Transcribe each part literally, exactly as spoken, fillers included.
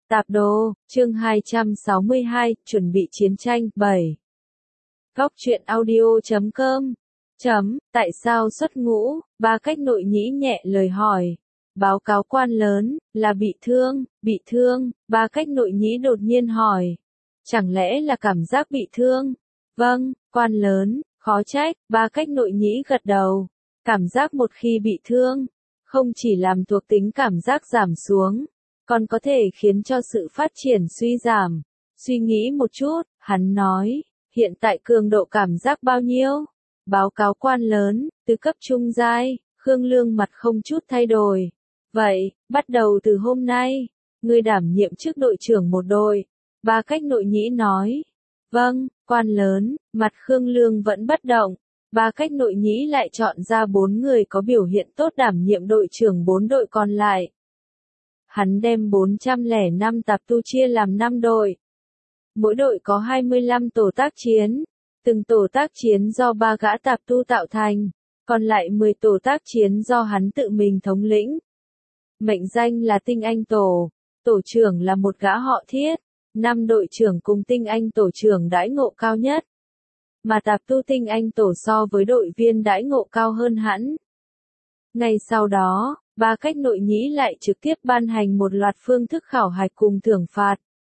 Tạp đồ, chương hai trăm sáu mươi hai, chuẩn bị chiến tranh, bảy. Góc truyện audio chấm com. Chấm, tại sao xuất ngũ, Ba Cách Nội Nhĩ nhẹ lời hỏi. Báo cáo quan lớn, là bị thương, bị thương, Ba Cách Nội Nhĩ đột nhiên hỏi. Chẳng lẽ là cảm giác bị thương? Vâng, quan lớn, khó trách, Ba Cách Nội Nhĩ gật đầu. Cảm giác một khi bị thương, không chỉ làm thuộc tính cảm giác giảm xuống, còn có thể khiến cho sự phát triển suy giảm. Suy nghĩ một chút, hắn nói, hiện tại cường độ cảm giác bao nhiêu? Báo cáo quan lớn, từ cấp trung giai, Khương Lương mặt không chút thay đổi. Vậy, bắt đầu từ hôm nay, ngươi đảm nhiệm chức đội trưởng một đội. Ba Cách Nội Nhĩ nói. Vâng, quan lớn, mặt Khương Lương vẫn bất động. Ba Cách Nội Nhĩ lại chọn ra bốn người có biểu hiện tốt đảm nhiệm đội trưởng bốn đội còn lại. Hắn đem bốn trăm lẻ năm tạp tu chia làm năm đội. Mỗi đội có hai mươi lăm tổ tác chiến. Từng tổ tác chiến do ba gã tạp tu tạo thành, còn lại mười tổ tác chiến do hắn tự mình thống lĩnh. Mệnh danh là tinh anh tổ, tổ trưởng là một gã họ Thiết, năm đội trưởng cùng tinh anh tổ trưởng đãi ngộ cao nhất. Mà tạp tu tinh anh tổ so với đội viên đãi ngộ cao hơn hẳn. Ngay sau đó, Ba Cách Nội Nhĩ lại trực tiếp ban hành một loạt phương thức khảo hạch cùng thưởng phạt.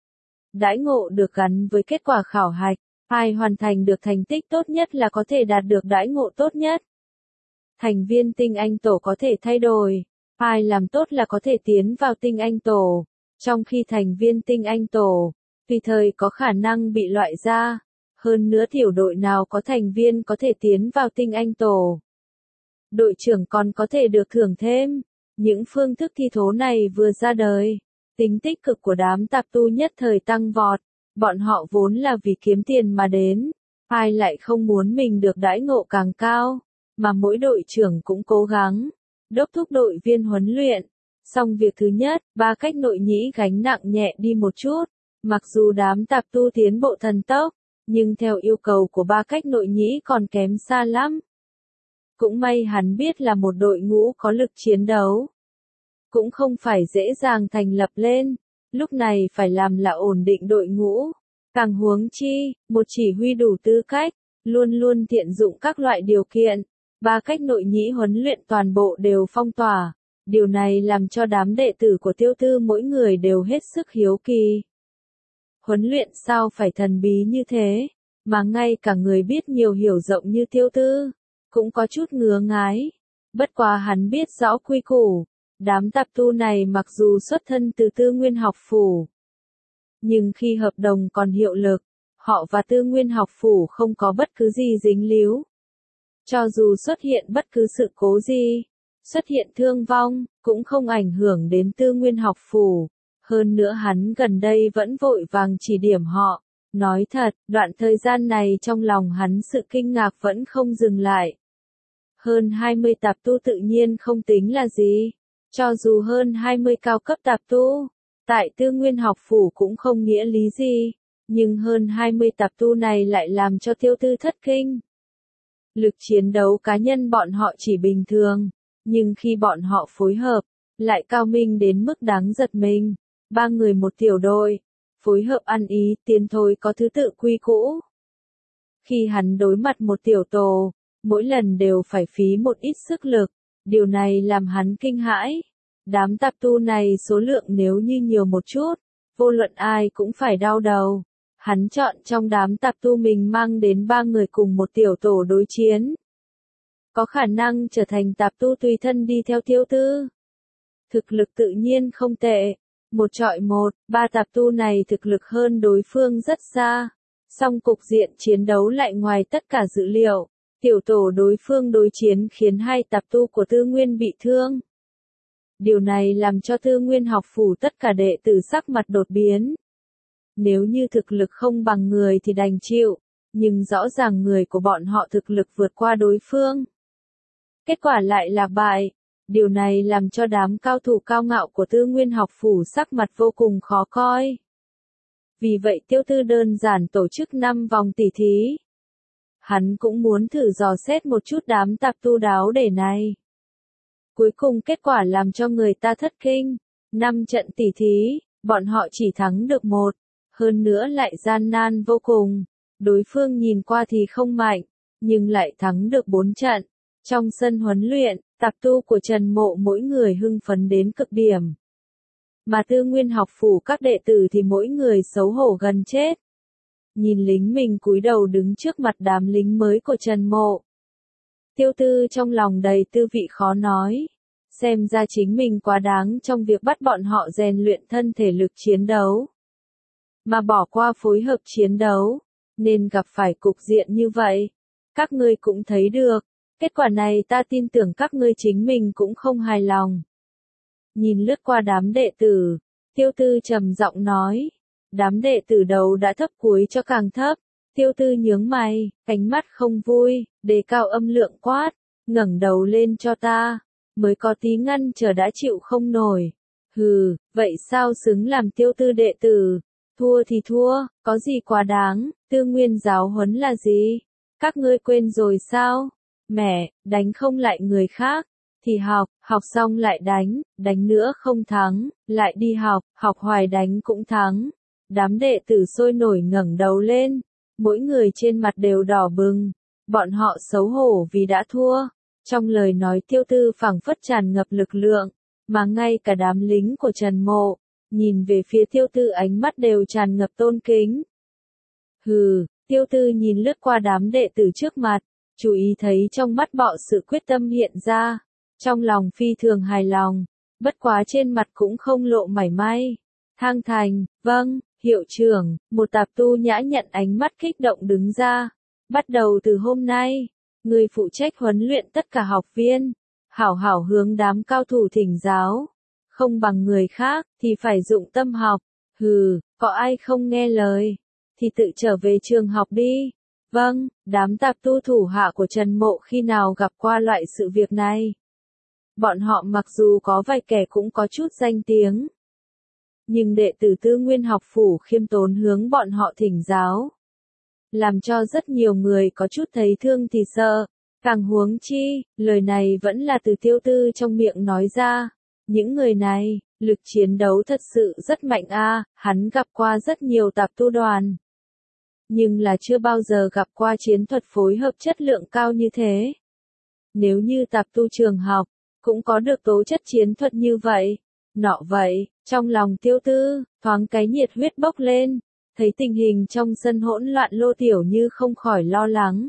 Đãi ngộ được gắn với kết quả khảo hạch, ai hoàn thành được thành tích tốt nhất là có thể đạt được đãi ngộ tốt nhất. Thành viên tinh anh tổ có thể thay đổi, ai làm tốt là có thể tiến vào tinh anh tổ, trong khi thành viên tinh anh tổ, tùy thời có khả năng bị loại ra. Hơn nữa tiểu đội nào có thành viên có thể tiến vào tinh anh tổ. Đội trưởng còn có thể được thưởng thêm. Những phương thức thi thố này vừa ra đời, tính tích cực của đám tạp tu nhất thời tăng vọt. Bọn họ vốn là vì kiếm tiền mà đến, ai lại không muốn mình được đãi ngộ càng cao, mà mỗi đội trưởng cũng cố gắng đốc thúc đội viên huấn luyện. Xong việc thứ nhất, Ba Cách Nội Nhĩ gánh nặng nhẹ đi một chút, mặc dù đám tạp tu tiến bộ thần tốc, nhưng theo yêu cầu của Ba Cách Nội Nhĩ còn kém xa lắm. Cũng may hắn biết là một đội ngũ có lực chiến đấu, cũng không phải dễ dàng thành lập lên, lúc này phải làm là ổn định đội ngũ. Càng huống chi, một chỉ huy đủ tư cách, luôn luôn tiện dụng các loại điều kiện. Ba Cách Nội Nhĩ huấn luyện toàn bộ đều phong tỏa, điều này làm cho đám đệ tử của Tiêu Tư mỗi người đều hết sức hiếu kỳ. Huấn luyện sao phải thần bí như thế, mà ngay cả người biết nhiều hiểu rộng như Tiêu Tư, cũng có chút ngứa ngái. Bất quá hắn biết rõ quy củ, đám tạp tu này mặc dù xuất thân từ Tư Nguyên học phủ, nhưng khi hợp đồng còn hiệu lực, họ và Tư Nguyên học phủ không có bất cứ gì dính líu. Cho dù xuất hiện bất cứ sự cố gì, xuất hiện thương vong, cũng không ảnh hưởng đến Tư Nguyên học phủ. Hơn nữa hắn gần đây vẫn vội vàng chỉ điểm họ. Nói thật, đoạn thời gian này trong lòng hắn sự kinh ngạc vẫn không dừng lại. Hơn hai mươi tạp tu tự nhiên không tính là gì. Cho dù hơn hai mươi cao cấp tạp tu, tại Tư Nguyên học phủ cũng không nghĩa lý gì. Nhưng hơn hai mươi tạp tu này lại làm cho Tiêu Tư thất kinh. Lực chiến đấu cá nhân bọn họ chỉ bình thường, nhưng khi bọn họ phối hợp, lại cao minh đến mức đáng giật mình. Ba người một tiểu đội, phối hợp ăn ý, tiến thôi có thứ tự quy cũ. Khi hắn đối mặt một tiểu tổ, mỗi lần đều phải phí một ít sức lực, điều này làm hắn kinh hãi. Đám tạp tu này số lượng nếu như nhiều một chút, vô luận ai cũng phải đau đầu. Hắn chọn trong đám tạp tu mình mang đến ba người cùng một tiểu tổ đối chiến. Có khả năng trở thành tạp tu tùy thân đi theo Tiêu Tư. Thực lực tự nhiên không tệ. Một trọi một, ba tạp tu này thực lực hơn đối phương rất xa. Song cục diện chiến đấu lại ngoài tất cả dự liệu. Tiểu tổ đối phương đối chiến khiến hai tạp tu của Tư Nguyên bị thương. Điều này làm cho Tư Nguyên học phủ tất cả đệ tử sắc mặt đột biến. Nếu như thực lực không bằng người thì đành chịu, nhưng rõ ràng người của bọn họ thực lực vượt qua đối phương. Kết quả lại là bại. Điều này làm cho đám cao thủ cao ngạo của Tư Nguyên học phủ sắc mặt vô cùng khó coi. Vì vậy Tiêu Tư đơn giản tổ chức năm vòng tỉ thí. Hắn cũng muốn thử dò xét một chút đám tạp tu đáo để này. Cuối cùng kết quả làm cho người ta thất kinh. Năm trận tỉ thí, Bọn họ chỉ thắng được một, hơn nữa lại gian nan vô cùng. Đối phương nhìn qua thì không mạnh, nhưng lại thắng được bốn trận. Trong sân huấn luyện, tạp tu của Trần Mộ mỗi người hưng phấn đến cực điểm. Mà Tư Nguyên học phủ các đệ tử thì mỗi người xấu hổ gần chết. Nhìn lính mình cúi đầu đứng trước mặt đám lính mới của Trần Mộ. Tiêu Tư trong lòng đầy tư vị khó nói. Xem ra chính mình quá đáng trong việc bắt bọn họ rèn luyện thân thể lực chiến đấu. Mà bỏ qua phối hợp chiến đấu, nên gặp phải cục diện như vậy. Các ngươi cũng thấy được, kết quả này ta tin tưởng các ngươi chính mình cũng không hài lòng. Nhìn lướt qua đám đệ tử, Tiêu Tư trầm giọng nói. Đám đệ tử đầu đã thấp cuối cho càng thấp. Tiêu Tư nhướng mày, ánh mắt không vui, đề cao âm lượng quát, ngẩng đầu lên cho ta, mới có tí ngăn trở đã chịu không nổi. Hừ, vậy sao xứng làm Tiêu Tư đệ tử? Thua thì thua, có gì quá đáng, Tư Nguyên giáo huấn là gì? Các ngươi quên rồi sao? Mẹ, đánh không lại người khác, thì học, học xong lại đánh, đánh nữa không thắng, lại đi học, học hoài đánh cũng thắng. Đám đệ tử sôi nổi ngẩng đầu lên, mỗi người trên mặt đều đỏ bừng, bọn họ xấu hổ vì đã thua. Trong lời nói Tiêu Tư phảng phất tràn ngập lực lượng, mà ngay cả đám lính của Trần Mộ, nhìn về phía Tiêu Tư ánh mắt đều tràn ngập tôn kính. Hừ, Tiêu Tư nhìn lướt qua đám đệ tử trước mặt, chú ý thấy trong mắt bọn sự quyết tâm hiện ra, trong lòng phi thường hài lòng, bất quá trên mặt cũng không lộ mảy may. Thang Thành, vâng, hiệu trưởng, một tạp tu nhã nhận ánh mắt kích động đứng ra. Bắt đầu từ hôm nay, người phụ trách huấn luyện tất cả học viên, hảo hảo hướng đám cao thủ thỉnh giáo. Không bằng người khác, thì phải dụng tâm học. Hừ, có ai không nghe lời, thì tự trở về trường học đi. Vâng, đám tạp tu thủ hạ của Trần Mộ khi nào gặp qua loại sự việc này. Bọn họ mặc dù có vài kẻ cũng có chút danh tiếng, nhưng đệ tử Tư Nguyên học phủ khiêm tốn hướng bọn họ thỉnh giáo, làm cho rất nhiều người có chút thấy thương thì sợ. Càng huống chi, lời này vẫn là từ Tiêu Tư trong miệng nói ra. Những người này, lực chiến đấu thật sự rất mạnh a, hắn gặp qua rất nhiều tạp tu đoàn, nhưng là chưa bao giờ gặp qua chiến thuật phối hợp chất lượng cao như thế. Nếu như tạp tu trường học, cũng có được tố chất chiến thuật như vậy, nọ vậy, trong lòng Tiêu Tư, thoáng cái nhiệt huyết bốc lên, thấy tình hình trong sân hỗn loạn Lô Tiểu Như không khỏi lo lắng.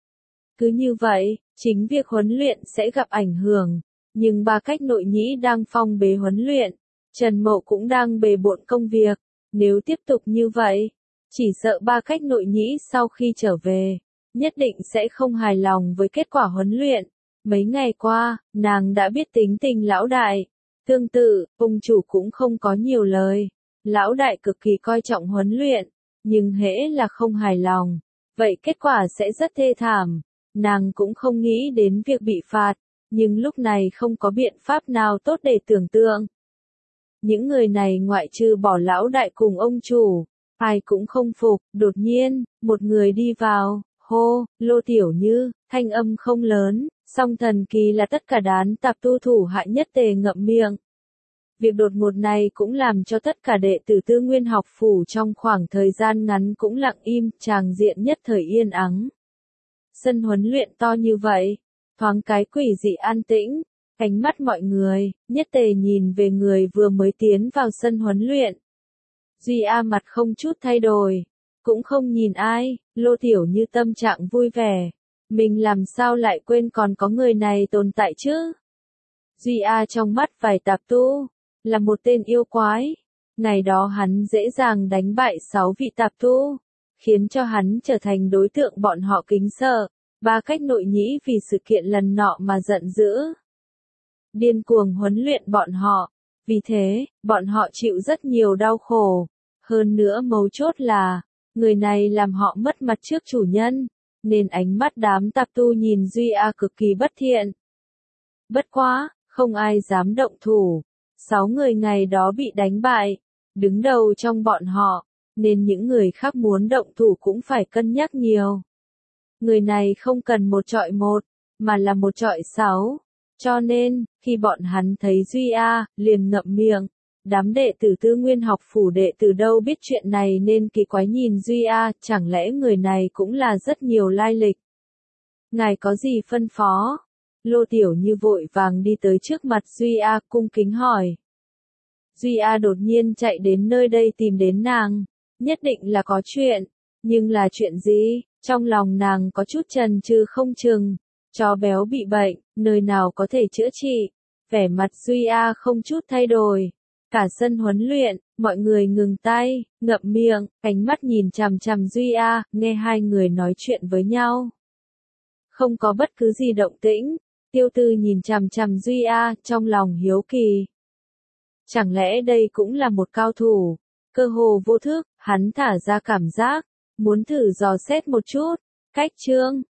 Cứ như vậy, chính việc huấn luyện sẽ gặp ảnh hưởng, nhưng ba cách nội nhĩ đang phong bế huấn luyện, Trần Mộ cũng đang bề bộn công việc, nếu tiếp tục như vậy, chỉ sợ ba cách nội nhĩ sau khi trở về, nhất định sẽ không hài lòng với kết quả huấn luyện. Mấy ngày qua, nàng đã biết tính tình lão đại. Tương tự, ông chủ cũng không có nhiều lời. Lão đại cực kỳ coi trọng huấn luyện, nhưng hễ là không hài lòng, vậy kết quả sẽ rất thê thảm. Nàng cũng không nghĩ đến việc bị phạt, nhưng lúc này không có biện pháp nào tốt để tưởng tượng. Những người này ngoại trừ bỏ lão đại cùng ông chủ, ai cũng không phục. Đột nhiên, một người đi vào, hô, Lô Tiểu Như, thanh âm không lớn, song thần kỳ là tất cả đám tạp tu thủ hạ nhất tề ngậm miệng. Việc đột ngột này cũng làm cho tất cả đệ tử Tư Nguyên học phủ trong khoảng thời gian ngắn cũng lặng im, tràng diện nhất thời yên ắng. Sân huấn luyện to như vậy, thoáng cái quỷ dị an tĩnh, ánh mắt mọi người, nhất tề nhìn về người vừa mới tiến vào sân huấn luyện. Duy A mặt không chút thay đổi, cũng không nhìn ai, Lô Tiểu Như tâm trạng vui vẻ. Mình làm sao lại quên còn có người này tồn tại chứ? Duy A trong mắt vài tạp tu, là một tên yêu quái. Ngày đó hắn dễ dàng đánh bại sáu vị tạp tu, khiến cho hắn trở thành đối tượng bọn họ kính sợ. Ba cách nội nhĩ vì sự kiện lần nọ mà giận dữ, điên cuồng huấn luyện bọn họ. Vì thế, bọn họ chịu rất nhiều đau khổ. Hơn nữa mấu chốt là, người này làm họ mất mặt trước chủ nhân, nên ánh mắt đám tạp tu nhìn Duy A cực kỳ bất thiện. Bất quá, không ai dám động thủ. Sáu người ngày đó bị đánh bại, đứng đầu trong bọn họ, nên những người khác muốn động thủ cũng phải cân nhắc nhiều. Người này không cần một trọi một, mà là một trọi sáu. Cho nên, khi bọn hắn thấy Duy A, liền ngậm miệng, đám đệ tử Tư Nguyên học phủ đệ tử đâu biết chuyện này nên kỳ quái nhìn Duy A, chẳng lẽ người này cũng là rất nhiều lai lịch. Ngài có gì phân phó? Lô Tiểu Như vội vàng đi tới trước mặt Duy A cung kính hỏi. Duy A đột nhiên chạy đến nơi đây tìm đến nàng, nhất định là có chuyện, nhưng là chuyện gì? Trong lòng nàng có chút chần chừ không chừng, chó béo bị bệnh, nơi nào có thể chữa trị, vẻ mặt Duy A không chút thay đổi. Cả sân huấn luyện, mọi người ngừng tay, ngậm miệng, ánh mắt nhìn chằm chằm Duy A, nghe hai người nói chuyện với nhau. Không có bất cứ gì động tĩnh, Tiêu Tư nhìn chằm chằm Duy A, trong lòng hiếu kỳ. Chẳng lẽ đây cũng là một cao thủ? Cơ hồ vô thức, hắn thả ra cảm giác, muốn thử dò xét một chút. Cách chương